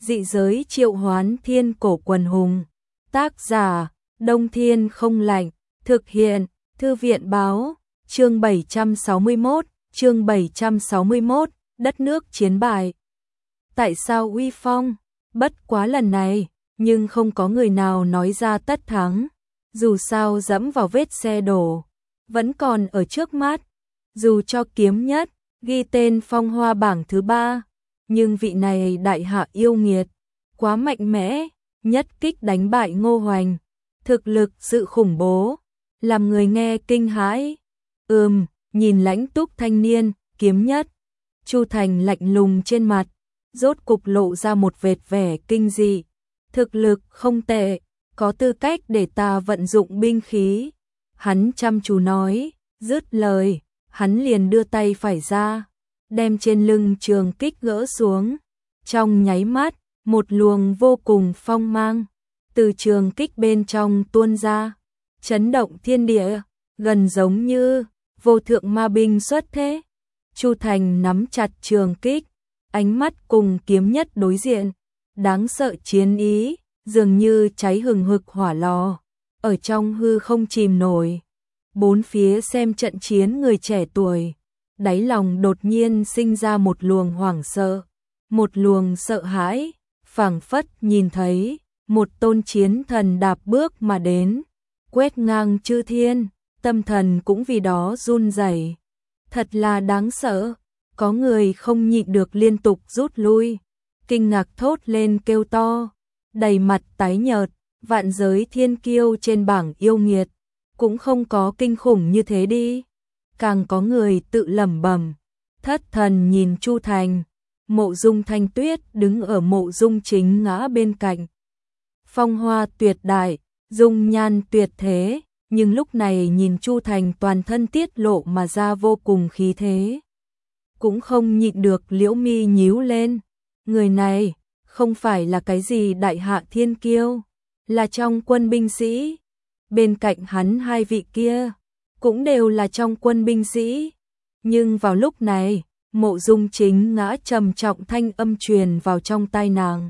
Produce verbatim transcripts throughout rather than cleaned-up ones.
Dị giới triệu hoán thiên cổ quần hùng. Tác giả, Đông Thiên không lạnh. Thực hiện, Thư viện báo. Chương bảy trăm sáu mươi mốt, chương bảy trăm sáu mươi mốt, đất nước chiến bại. Tại sao uy phong? Bất quá lần này, nhưng không có người nào nói ra tất thắng. Dù sao dẫm vào vết xe đổ, vẫn còn ở trước mắt. Dù cho kiếm nhất, ghi tên phong hoa bảng thứ ba, nhưng vị này đại hạ yêu nghiệt, quá mạnh mẽ, nhất kích đánh bại Ngô Hoành. Thực lực sự khủng bố, làm người nghe kinh hãi. Ừm, nhìn lãnh túc thanh niên, kiếm nhất. Chu Thành lạnh lùng trên mặt, rốt cục lộ ra một vệt vẻ kinh dị. Thực lực không tệ, có tư cách để ta vận dụng binh khí. Hắn chăm chú nói, dứt lời, hắn liền đưa tay phải ra, đem trên lưng trường kích gỡ xuống. Trong nháy mắt, một luồng vô cùng phong mang từ trường kích bên trong tuôn ra, chấn động thiên địa, gần giống như vô thượng ma binh xuất thế. Chu Thành nắm chặt trường kích, ánh mắt cùng kiếm nhất đối diện, đáng sợ chiến ý, dường như cháy hừng hực hỏa lò, ở trong hư không chìm nổi. Bốn phía xem trận chiến người trẻ tuổi, đáy lòng đột nhiên sinh ra một luồng hoảng sợ, một luồng sợ hãi, phảng phất nhìn thấy một tôn chiến thần đạp bước mà đến, quét ngang chư thiên, tâm thần cũng vì đó run rẩy. Thật là đáng sợ, có người không nhịn được liên tục rút lui, kinh ngạc thốt lên kêu to, đầy mặt tái nhợt. Vạn giới thiên kiêu trên bảng yêu nghiệt cũng không có kinh khủng như thế đi. Càng có người tự lẩm bẩm, thất thần nhìn Chu Thành. Mộ Dung Thanh Tuyết đứng ở Mộ Dung Chính Ngã bên cạnh, phong hoa tuyệt đại, dung nhan tuyệt thế, nhưng lúc này nhìn Chu Thành toàn thân tiết lộ mà ra vô cùng khí thế, cũng không nhịn được liễu mi nhíu lên. Người này không phải là cái gì đại hạ thiên kiêu, là trong quân binh sĩ. Bên cạnh hắn hai vị kia cũng đều là trong quân binh sĩ. Nhưng vào lúc này, Mộ Dung Chính Ngã trầm trọng thanh âm truyền vào trong tai nàng,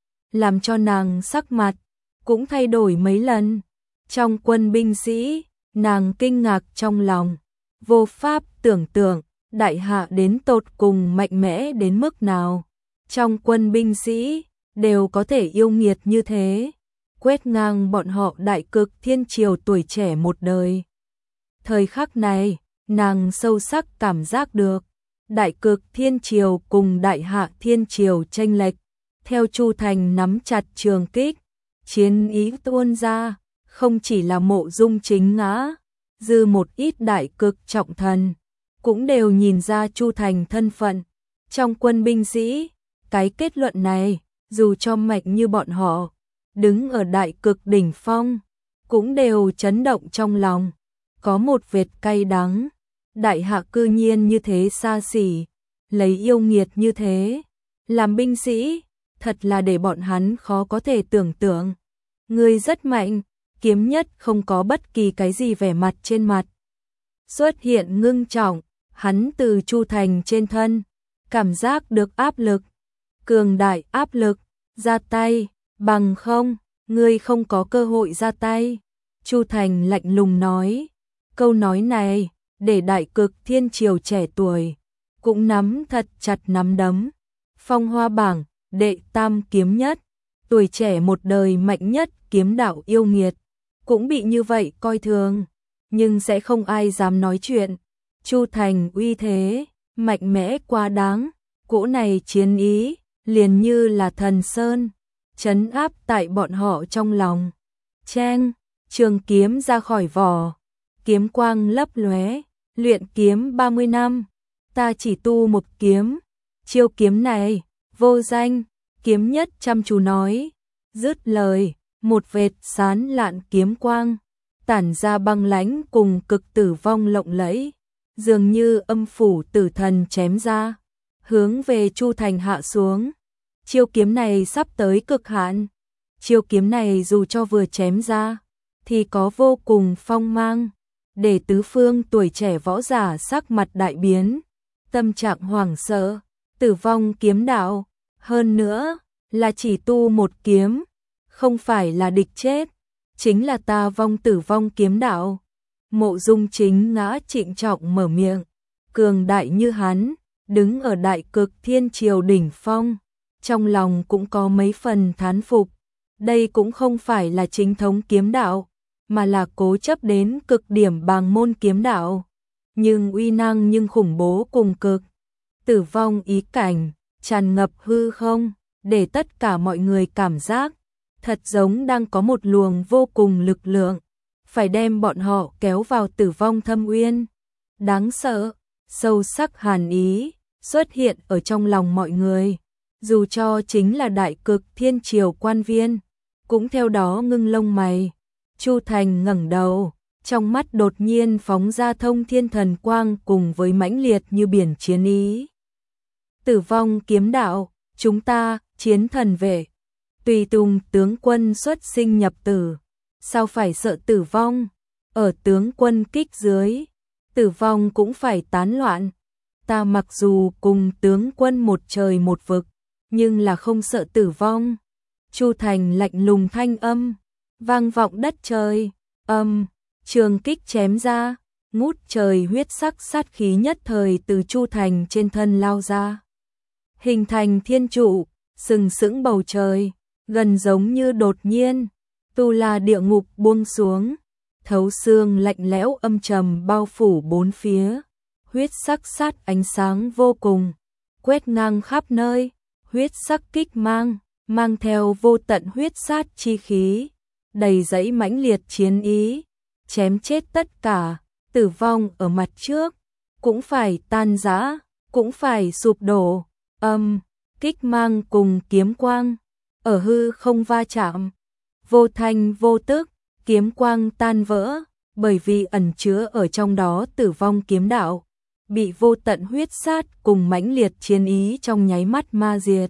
làm cho nàng sắc mặt cũng thay đổi mấy lần. Trong quân binh sĩ, nàng kinh ngạc trong lòng, vô pháp tưởng tượng đại hạ đến tột cùng mạnh mẽ đến mức nào. Trong quân binh sĩ đều có thể yêu nghiệt như thế, quét ngang bọn họ đại cực thiên triều tuổi trẻ một đời. Thời khắc này, nàng sâu sắc cảm giác được đại cực thiên triều cùng đại hạ thiên triều chênh lệch. Theo Chu Thành nắm chặt trường kích, chiến ý tuôn ra, không chỉ là Mộ Dung Chính Ngã, dư một ít đại cực trọng thần cũng đều nhìn ra Chu Thành thân phận trong quân binh sĩ. Cái kết luận này, dù cho mạnh như bọn họ, đứng ở đại cực đỉnh phong, cũng đều chấn động trong lòng, có một vệt cay đắng. Đại hạ cư nhiên như thế xa xỉ, lấy yêu nghiệt như thế làm binh sĩ, thật là để bọn hắn khó có thể tưởng tượng. Người rất mạnh, kiếm nhất không có bất kỳ cái gì vẻ mặt trên mặt xuất hiện ngưng trọng. Hắn từ Chu Thành trên thân cảm giác được áp lực, cường đại áp lực, ra tay, bằng không, ngươi không có cơ hội ra tay. Chu Thành lạnh lùng nói, câu nói này để đại cực thiên triều trẻ tuổi cũng nắm thật chặt nắm đấm. Phong hoa bảng, đệ tam kiếm nhất, tuổi trẻ một đời mạnh nhất kiếm đạo yêu nghiệt, cũng bị như vậy coi thường, nhưng sẽ không ai dám nói chuyện. Chu Thành uy thế, mạnh mẽ quá đáng, cỗ này chiến ý, liền như là thần sơn, trấn áp tại bọn họ trong lòng. Cheng, trường kiếm ra khỏi vỏ, kiếm quang lấp lóe, luyện kiếm ba mươi năm, ta chỉ tu một kiếm, chiêu kiếm này, vô danh, kiếm nhất chăm chú nói, dứt lời, một vệt sán lạn kiếm quang, tản ra băng lãnh cùng cực tử vong lộng lẫy, dường như âm phủ tử thần chém ra, hướng về Chu Thành hạ xuống. Chiêu kiếm này sắp tới cực hạn, chiêu kiếm này dù cho vừa chém ra, thì có vô cùng phong mang, để tứ phương tuổi trẻ võ giả sắc mặt đại biến, tâm trạng hoảng sợ, tử vong kiếm đạo. Hơn nữa, là chỉ tu một kiếm, không phải là địch chết, chính là ta vong tử vong kiếm đạo. Mộ Dung Chính Ngã trịnh trọng mở miệng, cường đại như hắn, đứng ở đại cực thiên triều đỉnh phong, trong lòng cũng có mấy phần thán phục. Đây cũng không phải là chính thống kiếm đạo, mà là cố chấp đến cực điểm bàng môn kiếm đạo. Nhưng uy năng nhưng khủng bố cùng cực. Tử vong ý cảnh, tràn ngập hư không, để tất cả mọi người cảm giác, thật giống đang có một luồng vô cùng lực lượng, phải đem bọn họ kéo vào tử vong thâm uyên. Đáng sợ, sâu sắc hàn ý, xuất hiện ở trong lòng mọi người. Dù cho chính là đại cực thiên triều quan viên, cũng theo đó ngưng lông mày. Chu Thành ngẩng đầu, trong mắt đột nhiên phóng ra thông thiên thần quang cùng với mãnh liệt như biển chiến ý. Tử vong kiếm đạo, chúng ta, chiến thần vệ. Tùy tùng tướng quân xuất sinh nhập tử, sao phải sợ tử vong? Ở tướng quân kích dưới, tử vong cũng phải tán loạn. Ta mặc dù cùng tướng quân một trời một vực, nhưng là không sợ tử vong. Chu Thành lạnh lùng thanh âm, vang vọng đất trời, âm, trường kích chém ra, ngút trời huyết sắc sát khí nhất thời từ Chu Thành trên thân lao ra. Hình thành thiên trụ, sừng sững bầu trời, gần giống như đột nhiên, tu la địa ngục buông xuống, thấu xương lạnh lẽo âm trầm bao phủ bốn phía, huyết sắc sát ánh sáng vô cùng, quét ngang khắp nơi, huyết sắc kích mang, mang theo vô tận huyết sát chi khí, đầy dẫy mãnh liệt chiến ý, chém chết tất cả, tử vong ở mặt trước, cũng phải tan rã, cũng phải sụp đổ, âm, kích mang cùng kiếm quang, ở hư không va chạm, vô thanh vô tức, kiếm quang tan vỡ, bởi vì ẩn chứa ở trong đó tử vong kiếm đạo, bị vô tận huyết sát cùng mãnh liệt chiến ý trong nháy mắt ma diệt.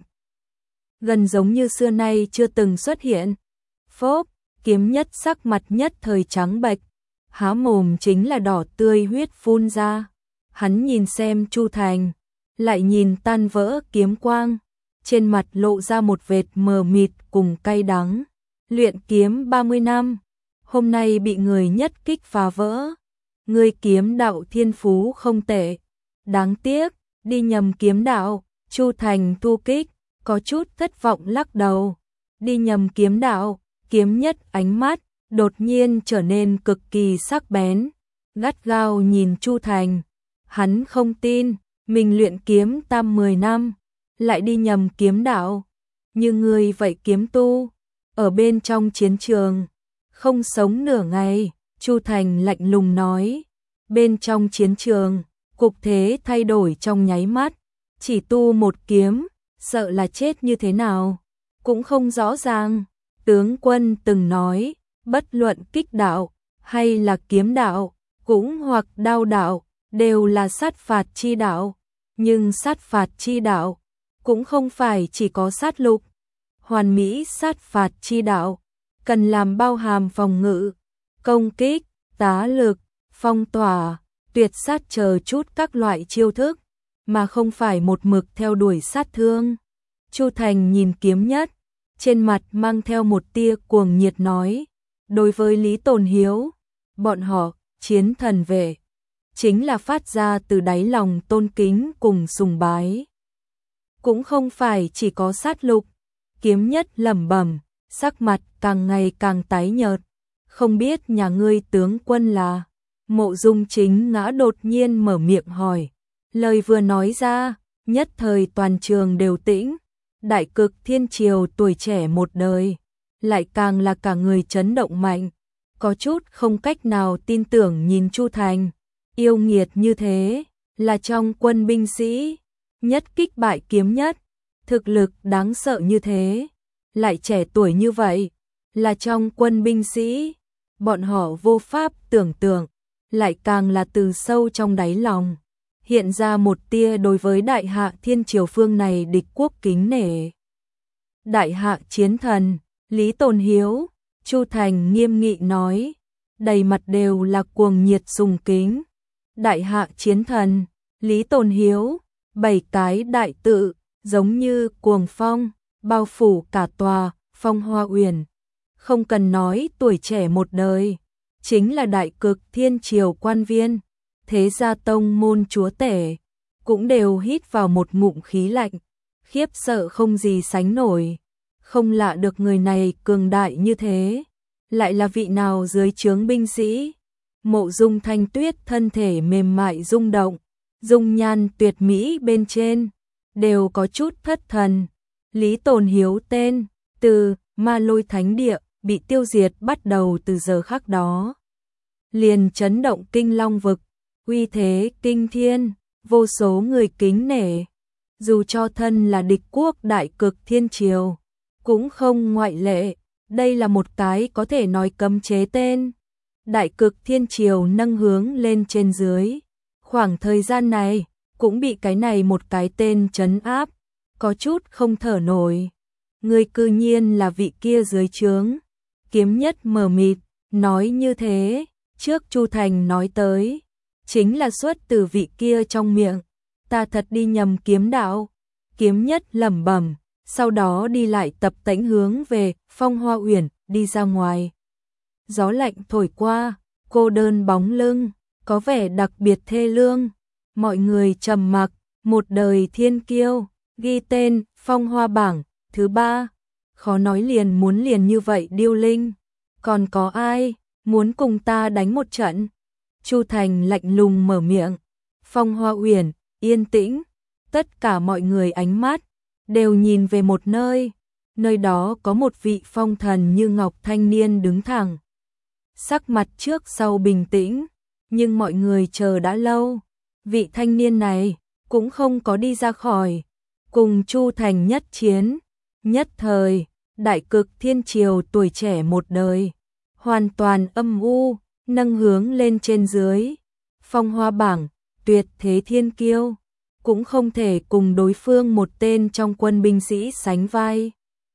Gần giống như xưa nay chưa từng xuất hiện. Phốp, kiếm nhất sắc mặt nhất thời trắng bệch, há mồm chính là đỏ tươi huyết phun ra. Hắn nhìn xem Chu Thành, lại nhìn tan vỡ kiếm quang, trên mặt lộ ra một vệt mờ mịt cùng cay đắng. Luyện kiếm ba mươi năm, hôm nay bị người nhất kích phá vỡ. Người kiếm đạo thiên phú không tệ, đáng tiếc, đi nhầm kiếm đạo. Chu Thành thu kích, có chút thất vọng lắc đầu. Đi nhầm kiếm đạo, kiếm nhất ánh mắt đột nhiên trở nên cực kỳ sắc bén, gắt gao nhìn Chu Thành. Hắn không tin, mình luyện kiếm tam mười năm, lại đi nhầm kiếm đạo. Như người vậy kiếm tu, ở bên trong chiến trường, không sống nửa ngày. Chu Thành lạnh lùng nói, bên trong chiến trường, cục thế thay đổi trong nháy mắt, chỉ tu một kiếm, sợ là chết như thế nào, cũng không rõ ràng. Tướng quân từng nói, bất luận kích đạo, hay là kiếm đạo, cũng hoặc đao đạo, đều là sát phạt chi đạo, nhưng sát phạt chi đạo, cũng không phải chỉ có sát lục. Hoàn mỹ sát phạt chi đạo, cần làm bao hàm phòng ngự, công kích, tá lực, phong tỏa, tuyệt sát chờ chút các loại chiêu thức, mà không phải một mực theo đuổi sát thương. Chu Thành nhìn kiếm nhất, trên mặt mang theo một tia cuồng nhiệt nói, đối với Lý Tồn Hiếu, bọn họ, chiến thần vệ, chính là phát ra từ đáy lòng tôn kính cùng sùng bái. Cũng không phải chỉ có sát lục. Kiếm nhất lẩm bẩm, sắc mặt càng ngày càng tái nhợt, không biết nhà ngươi tướng quân là. Mộ Dung Chính Ngã đột nhiên mở miệng hỏi, lời vừa nói ra, nhất thời toàn trường đều tĩnh. Đại cực thiên triều tuổi trẻ một đời, lại càng là cả người chấn động mạnh, có chút không cách nào tin tưởng nhìn Chu Thành, yêu nghiệt như thế, là trong quân binh sĩ, nhất kích bại kiếm nhất, thực lực đáng sợ như thế, lại trẻ tuổi như vậy, là trong quân binh sĩ, bọn họ vô pháp tưởng tượng, lại càng là từ sâu trong đáy lòng, hiện ra một tia đối với đại hạ thiên triều phương này địch quốc kính nể. Đại hạ chiến thần, Lý Tồn Hiếu, Chu Thành nghiêm nghị nói, đầy mặt đều là cuồng nhiệt sùng kính. Đại hạ chiến thần, Lý Tồn Hiếu, bảy cái đại tự, giống như cuồng phong, bao phủ cả tòa Phong Hoa Uyển. Không cần nói tuổi trẻ một đời, chính là đại cực thiên triều quan viên, thế gia tông môn chúa tể, cũng đều hít vào một ngụm khí lạnh, khiếp sợ không gì sánh nổi. Không lạ được người này cường đại như thế, lại là vị nào dưới trướng binh sĩ. Mộ Dung Thanh Tuyết thân thể mềm mại rung động, dung nhan tuyệt mỹ bên trên, đều có chút thất thần. Lý Tồn Hiếu tên, từ Ma Lôi Thánh Địa, bị tiêu diệt bắt đầu từ giờ khắc đó. Liền chấn động kinh long vực, uy thế kinh thiên, vô số người kính nể. Dù cho thân là địch quốc đại cực thiên triều, cũng không ngoại lệ, đây là một cái có thể nói cấm chế tên. Đại cực thiên triều nâng hướng lên trên dưới, khoảng thời gian này, cũng bị cái này một cái tên trấn áp, có chút không thở nổi. Người cư nhiên là vị kia dưới trướng. Kiếm Nhất mờ mịt, nói như thế, trước Chu Thành nói tới, chính là xuất từ vị kia trong miệng, ta thật đi nhầm kiếm đạo. Kiếm Nhất lẩm bẩm, sau đó đi lại tập tễnh hướng về Phong Hoa Uyển, đi ra ngoài. Gió lạnh thổi qua, cô đơn bóng lưng, có vẻ đặc biệt thê lương. Mọi người trầm mặc, một đời thiên kiêu, ghi tên Phong Hoa bảng thứ ba. Khó nói liền muốn liền như vậy điêu linh. Còn có ai muốn cùng ta đánh một trận? Chu Thành lạnh lùng mở miệng. Phong Hoa Uyển yên tĩnh, tất cả mọi người ánh mắt đều nhìn về một nơi, nơi đó có một vị phong thần như ngọc thanh niên đứng thẳng. Sắc mặt trước sau bình tĩnh, nhưng mọi người chờ đã lâu, vị thanh niên này cũng không có đi ra khỏi, cùng Chu Thành nhất chiến. Nhất thời, đại cực thiên triều tuổi trẻ một đời, hoàn toàn âm u, nâng hướng lên trên dưới. Phong Hoa bảng, tuyệt thế thiên kiêu, cũng không thể cùng đối phương một tên trong quân binh sĩ sánh vai.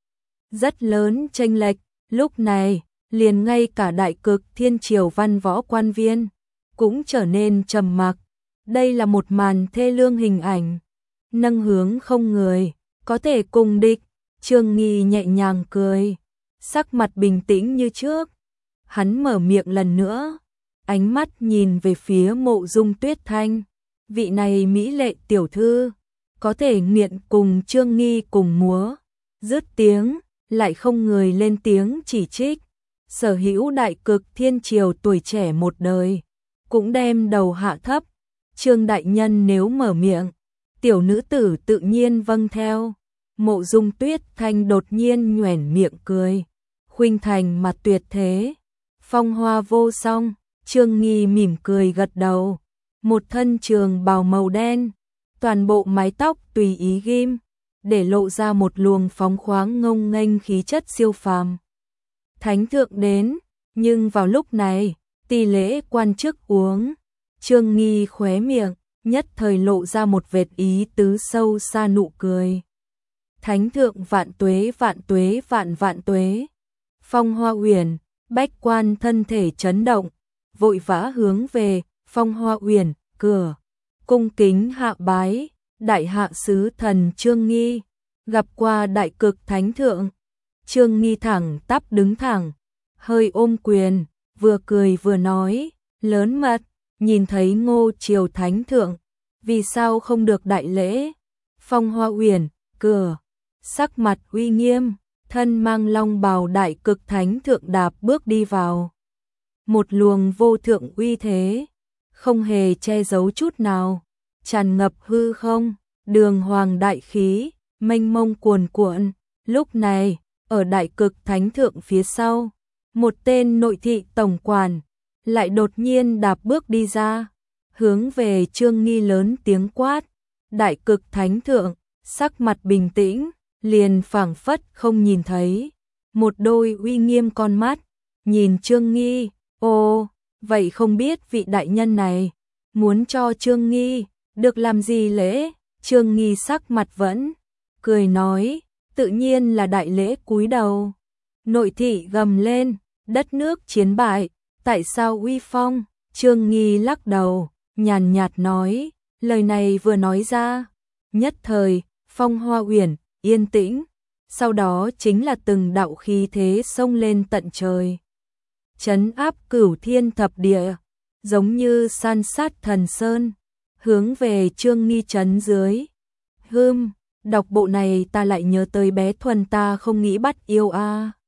Rất lớn chênh lệch, lúc này, liền ngay cả đại cực thiên triều văn võ quan viên, cũng trở nên trầm mặc. Đây là một màn thê lương hình ảnh, nâng hướng không người, có thể cùng địch. Trương Nghi nhẹ nhàng cười, sắc mặt bình tĩnh như trước. Hắn mở miệng lần nữa, ánh mắt nhìn về phía Mộ Dung Tuyết Thanh. Vị này mỹ lệ tiểu thư, có thể nghiện cùng Trương Nghi cùng múa. Dứt tiếng, lại không người lên tiếng chỉ trích. Sở hữu đại cực thiên triều tuổi trẻ một đời, cũng đem đầu hạ thấp. Trương đại nhân nếu mở miệng, tiểu nữ tử tự nhiên vâng theo. Mộ Dung Tuyết Thanh đột nhiên nhoẻn miệng cười, khuynh thành mà tuyệt thế, phong hoa vô song. Trương Nghi mỉm cười gật đầu, một thân trường bào màu đen, toàn bộ mái tóc tùy ý ghim, để lộ ra một luồng phóng khoáng ngông nghênh khí chất siêu phàm. Thánh thượng đến, nhưng vào lúc này, tỷ lễ quan chức uống. Trương Nghi khóe miệng, nhất thời lộ ra một vệt ý tứ sâu xa nụ cười. Thánh thượng vạn tuế vạn tuế vạn vạn tuế. Phong Hoa Uyển, bách quan thân thể chấn động, vội vã hướng về Phong Hoa Uyển cửa, cung kính hạ bái. Đại hạ sứ thần Trương Nghi, gặp qua đại cực thánh thượng. Trương Nghi thẳng tắp đứng thẳng, hơi ôm quyền, vừa cười vừa nói, lớn mật, nhìn thấy Ngô triều thánh thượng, vì sao không được đại lễ? Phong Hoa Uyển cửa, sắc mặt uy nghiêm, thân mang long bào đại cực thánh thượng đạp bước đi vào. Một luồng vô thượng uy thế, không hề che giấu chút nào, tràn ngập hư không, đường hoàng đại khí, mênh mông cuồn cuộn. Lúc này, ở đại cực thánh thượng phía sau, một tên nội thị tổng quản lại đột nhiên đạp bước đi ra, hướng về Trương Nghi lớn tiếng quát. Đại cực thánh thượng, sắc mặt bình tĩnh, liền phảng phất không nhìn thấy, một đôi uy nghiêm con mắt, nhìn Trương Nghi. Ồ, vậy không biết vị đại nhân này, muốn cho Trương Nghi, được làm gì lễ? Trương Nghi sắc mặt vẫn, cười nói, tự nhiên là đại lễ cúi đầu. Nội thị gầm lên, đất nước chiến bại, tại sao uy phong? Trương Nghi lắc đầu, nhàn nhạt nói, lời này vừa nói ra, nhất thời, Phong Hoa Uyển yên tĩnh, sau đó chính là từng đạo khí thế xông lên tận trời. Trấn áp cửu thiên thập địa, giống như san sát thần sơn, hướng về Trương Nghi trấn dưới. Hừm, đọc bộ này ta lại nhớ tới bé Thuần ta không nghĩ bắt yêu a.